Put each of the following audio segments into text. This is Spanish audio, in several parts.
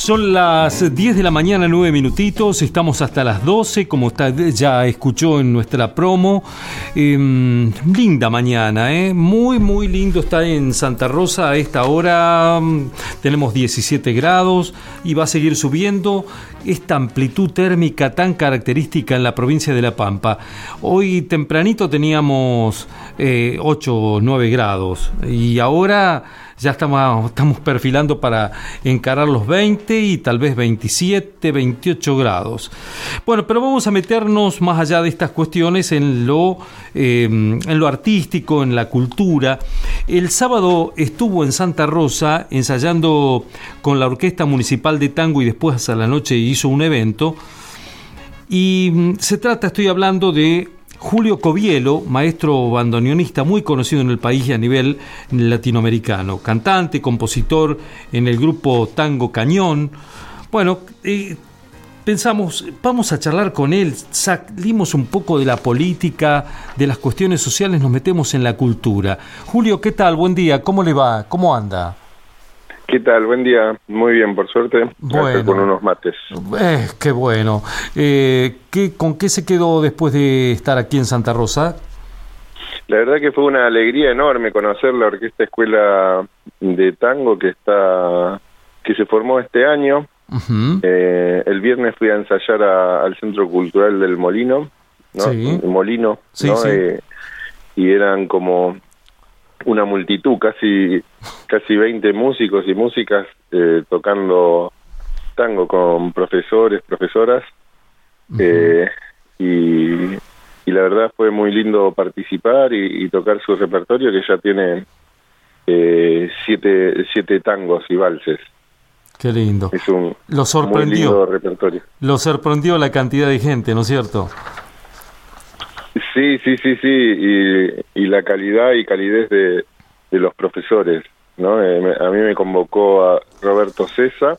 Son las 10 de la mañana, 9 minutitos, estamos hasta las 12, como ya escuchó en nuestra promo. Linda mañana, muy, muy lindo está en Santa Rosa a esta hora. Tenemos 17 grados y va a seguir subiendo esta amplitud térmica tan característica en la provincia de La Pampa. Hoy tempranito teníamos 8 o 9 grados y ahora ya estamos perfilando para encarar los 20 y tal vez 27, 28 grados. Bueno, pero vamos a meternos más allá de estas cuestiones en lo artístico, en la cultura. El sábado estuvo en Santa Rosa ensayando con la Orquesta Municipal de Tango y después a la noche hizo un evento. Y estoy hablando de Julio Covielo, maestro bandoneonista muy conocido en el país y a nivel latinoamericano, cantante, compositor en el grupo Tango Cañón. Bueno, pensamos, vamos a charlar con él, salimos un poco de la política, de las cuestiones sociales, nos metemos en la cultura. Julio, ¿qué tal? Buen día, ¿cómo le va? ¿Cómo anda? ¿Qué tal? Buen día. Muy bien, por suerte. Bueno, con unos mates. Qué bueno. ¿Con qué se quedó después de estar aquí en Santa Rosa? La verdad que fue una alegría enorme conocer la Orquesta Escuela de Tango que se formó este año. Uh-huh. El viernes fui a ensayar al Centro Cultural del Molino, ¿no? Sí. Molino, sí, ¿no? Sí. Y eran como una multitud, casi 20 músicos y músicas tocando tango con profesores, profesoras. Uh-huh. Y la verdad fue muy lindo participar y tocar su repertorio, que ya tiene 7 tangos y valses. Qué lindo. Es un lo sorprendió, muy lindo repertorio. Lo sorprendió la cantidad de gente, ¿no es cierto? Sí, y la calidad y calidez de los profesores, ¿no? A mí me convocó a Roberto Cesa,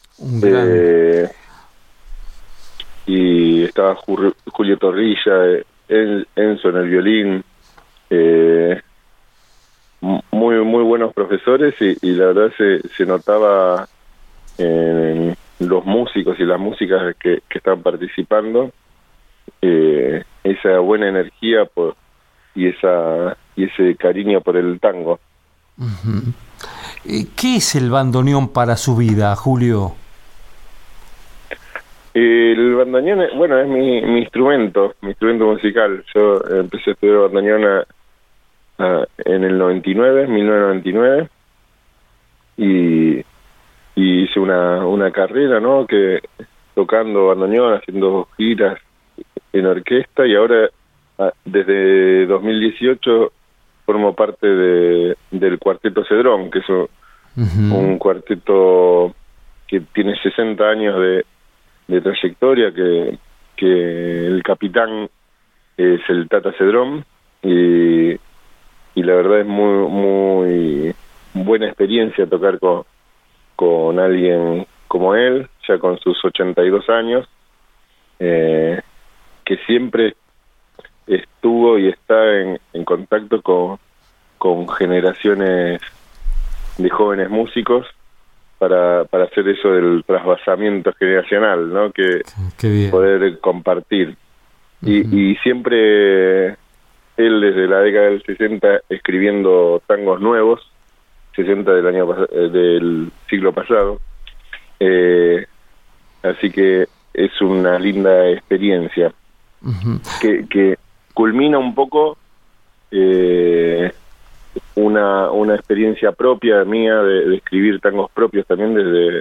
y estaba Julio Torrilla, Enzo en el violín, muy buenos profesores y la verdad se notaba en los músicos y las músicas que están participando, esa buena energía y ese cariño por el tango. Uh-huh. ¿Qué es el bandoneón para su vida, Julio? El bandoneón, es mi instrumento musical. Yo empecé a estudiar bandoneón en el 1999, y hice una carrera, ¿no? Que tocando bandoneón, haciendo giras en orquesta, y ahora desde 2018 formo parte del Cuarteto Cedrón, que es Uh-huh. un cuarteto que tiene 60 años de trayectoria, que el capitán es el Tata Cedrón, y la verdad es muy buena experiencia tocar con alguien como él, ya con sus 82 años, que siempre estuvo y está en contacto con generaciones de jóvenes músicos para hacer eso del trasvasamiento generacional, ¿no? Que poder compartir. Uh-huh. Y siempre él desde la década del 60 escribiendo tangos nuevos, 60 del siglo pasado, así que es una linda experiencia. Uh-huh. que culmina un poco una experiencia propia mía de escribir tangos propios también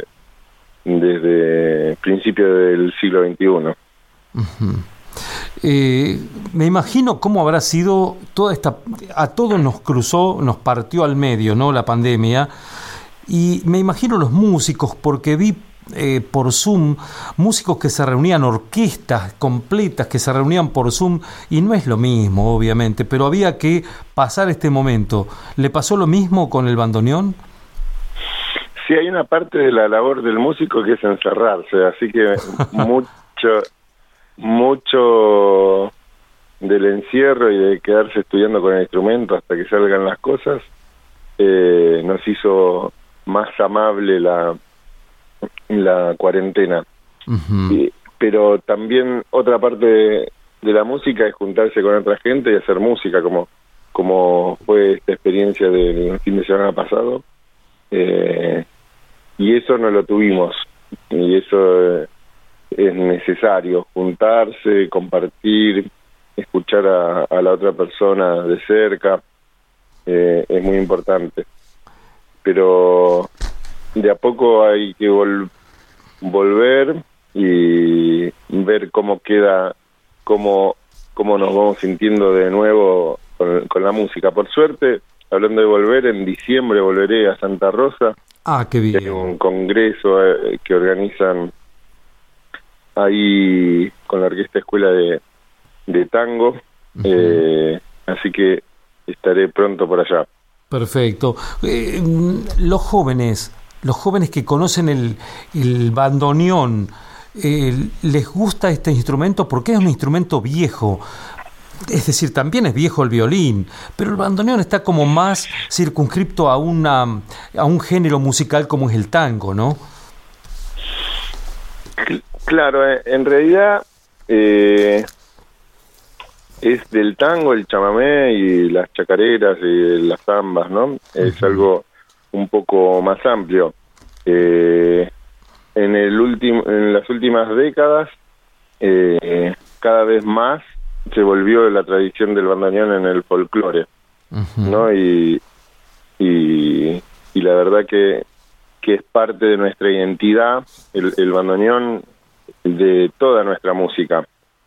desde principios del siglo XXI. Uh-huh. Me imagino cómo habrá sido a todos nos partió al medio, ¿no? La pandemia, y me imagino los músicos, porque vi por Zoom músicos que se reunían, orquestas completas que se reunían por Zoom, y no es lo mismo, obviamente, pero había que pasar este momento. ¿Le pasó lo mismo con el bandoneón? Sí, hay una parte de la labor del músico que es encerrarse, así que mucho del encierro y de quedarse estudiando con el instrumento hasta que salgan las cosas nos hizo más amable la cuarentena. Ujú. Pero también otra parte de la música es juntarse con otra gente y hacer música, como fue esta experiencia del fin de semana pasado. Y eso no lo tuvimos, y eso es necesario, juntarse, compartir, escuchar a la otra persona de cerca, es muy importante. Pero de a poco hay que volver y ver cómo queda, cómo nos vamos sintiendo de nuevo con la música. Por suerte, hablando de volver, en diciembre volveré a Santa Rosa. Ah, qué bien. Hay un congreso que organizan ahí con la Orquesta Escuela de Tango. Así que estaré pronto por allá. Perfecto. Los jóvenes que conocen el bandoneón, ¿les gusta este instrumento? Porque es un instrumento viejo. Es decir, también es viejo el violín, pero el bandoneón está como más circunscripto a un género musical como es el tango, ¿no? Claro, en realidad es del tango, el chamamé y las chacareras y las zambas, ¿no? Es algo un poco más amplio. En las últimas décadas, cada vez más se volvió la tradición del bandoneón en el folclore, ¿no? Y la verdad que es parte de nuestra identidad, el bandoneón, de toda nuestra música.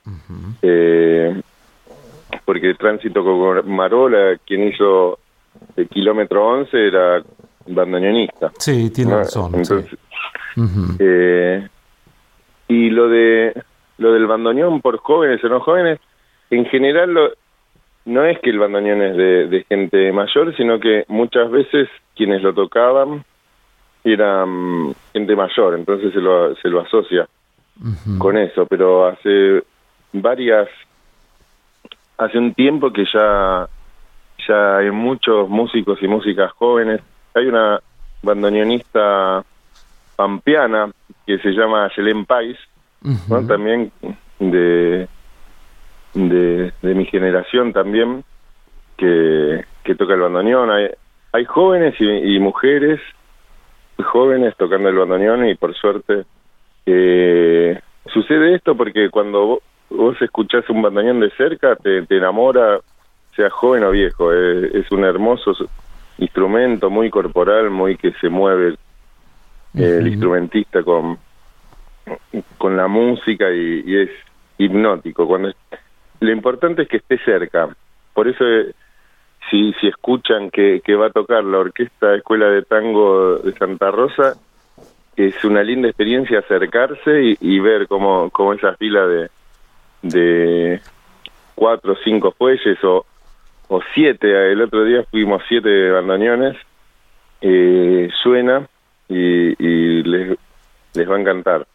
Porque Tránsito Cocomarola, quien hizo el Kilómetro 11, era bandoneonista. Sí, tiene razón. Entonces, sí. Y lo del bandoneón por jóvenes o no jóvenes, en general no es que el bandoneón es de gente mayor, sino que muchas veces quienes lo tocaban eran gente mayor, entonces se lo asocia con eso. Pero hace un tiempo que ya hay muchos músicos y músicas jóvenes. Hay una bandoneonista pampeana que se llama Yelén Pais, ¿no? También de mi generación también, que toca el bandoneón. Hay jóvenes y mujeres jóvenes tocando el bandoneón, y por suerte sucede esto porque cuando vos escuchás un bandoneón de cerca te enamora, sea joven o viejo. Es un hermoso instrumento, muy corporal, muy que se mueve el instrumentista con la música, y es hipnótico. Lo importante es que esté cerca. Por eso si escuchan que va a tocar la Orquesta Escuela de Tango de Santa Rosa, es una linda experiencia acercarse y ver cómo esa fila de 4 o 5 fuelles o 7, el otro día fuimos 7 bandoneones, suena y les va a encantar.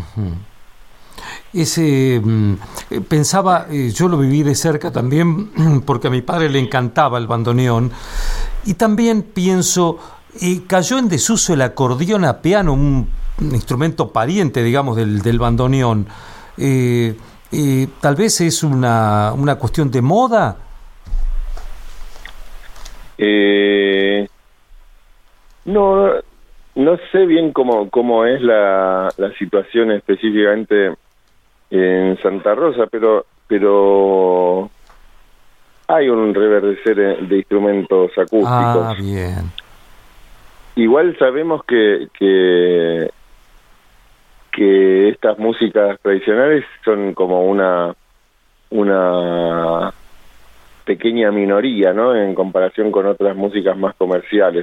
Pensaba, yo lo viví de cerca también, porque a mi padre le encantaba el bandoneón, y también pienso, cayó en desuso el acordeón a piano, un instrumento pariente, digamos, del bandoneón. Tal vez es una cuestión de moda. No sé bien cómo es la situación específicamente en Santa Rosa, pero hay un reverdecer de instrumentos acústicos. Ah, bien. Igual sabemos que estas músicas tradicionales son como una pequeña minoría, ¿no? En comparación con otras músicas más comerciales.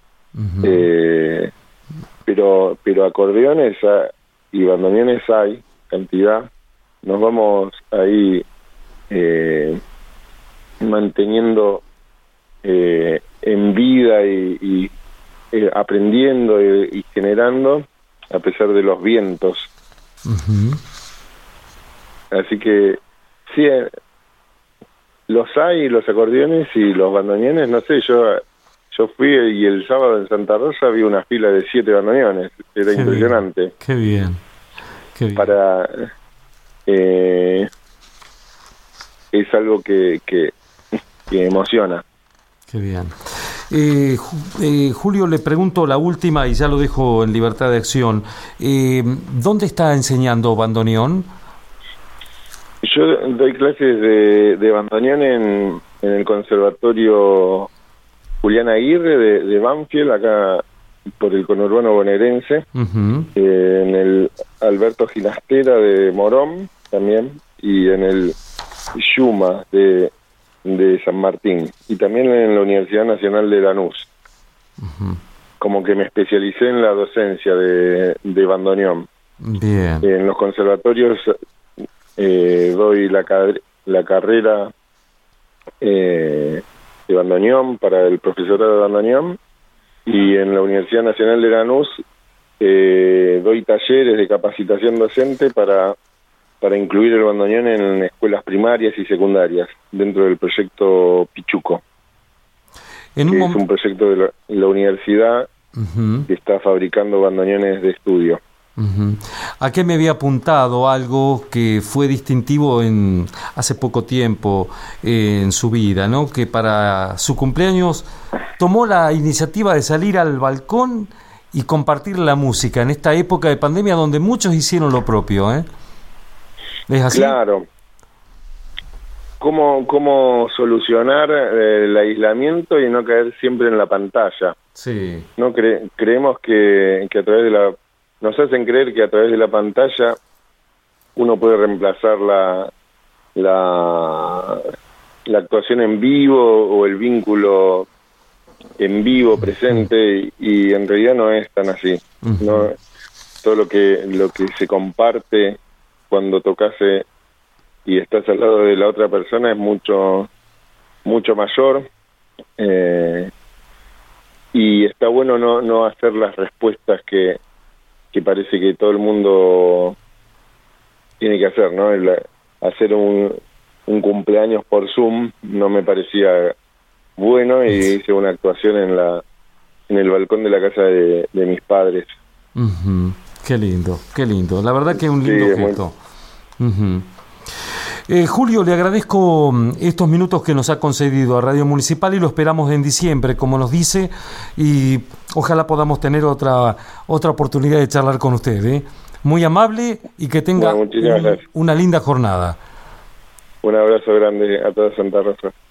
Pero acordeones y bandoneones hay cantidad. Nos vamos ahí manteniendo en vida y aprendiendo y generando a pesar de los vientos. Así que sí, los acordeones y los bandoneones, no sé, yo Yo fui y el sábado en Santa Rosa vi una fila de 7 bandoneones. Era impresionante. Bien, qué bien. Qué bien. Es algo que emociona. Qué bien. Julio, le pregunto la última y ya lo dejo en libertad de acción. ¿Dónde está enseñando bandoneón? Yo doy clases de bandoneón en el Conservatorio Julián Aguirre de Banfield, acá por el conurbano bonaerense, Uh-huh. En el Alberto Ginastera de Morón también, y en el Yuma de San Martín, y también en la Universidad Nacional de Lanús. Uh-huh. Como que me especialicé en la docencia de bandoneón. Bien. En los conservatorios doy la carrera de bandoneón para el profesorado de bandoneón, y en la Universidad Nacional de Lanús doy talleres de capacitación docente para incluir el bandoneón en escuelas primarias y secundarias dentro del proyecto Pichuco, que es un proyecto de la universidad. Uh-huh. Que está fabricando bandoneones de estudio. Uh-huh. ¿A qué me había apuntado algo que fue distintivo hace poco tiempo en su vida, ¿no? Que para su cumpleaños tomó la iniciativa de salir al balcón y compartir la música en esta época de pandemia donde muchos hicieron lo propio, ¿eh? ¿Es así? Claro. ¿Cómo solucionar el aislamiento y no caer siempre en la pantalla? Sí. No creemos que a través de nos hacen creer que a través de la pantalla uno puede reemplazar la actuación en vivo o el vínculo en vivo presente, y en realidad no es tan así. Uh-huh. No, todo lo que se comparte cuando tocas y estás al lado de la otra persona es mucho mayor, y está bueno no hacer las respuestas que parece que todo el mundo tiene que hacer, ¿no? Hacer un cumpleaños por Zoom no me parecía bueno, y hice una actuación en el balcón de la casa de mis padres. Uh-huh. Qué lindo. La verdad que es un lindo gesto. Uh-huh. Julio, le agradezco estos minutos que nos ha concedido a Radio Municipal y lo esperamos en diciembre, como nos dice, y ojalá podamos tener otra oportunidad de charlar con usted, ¿eh? Muy amable y que tenga una linda jornada. Un abrazo grande a toda Santa Rosa.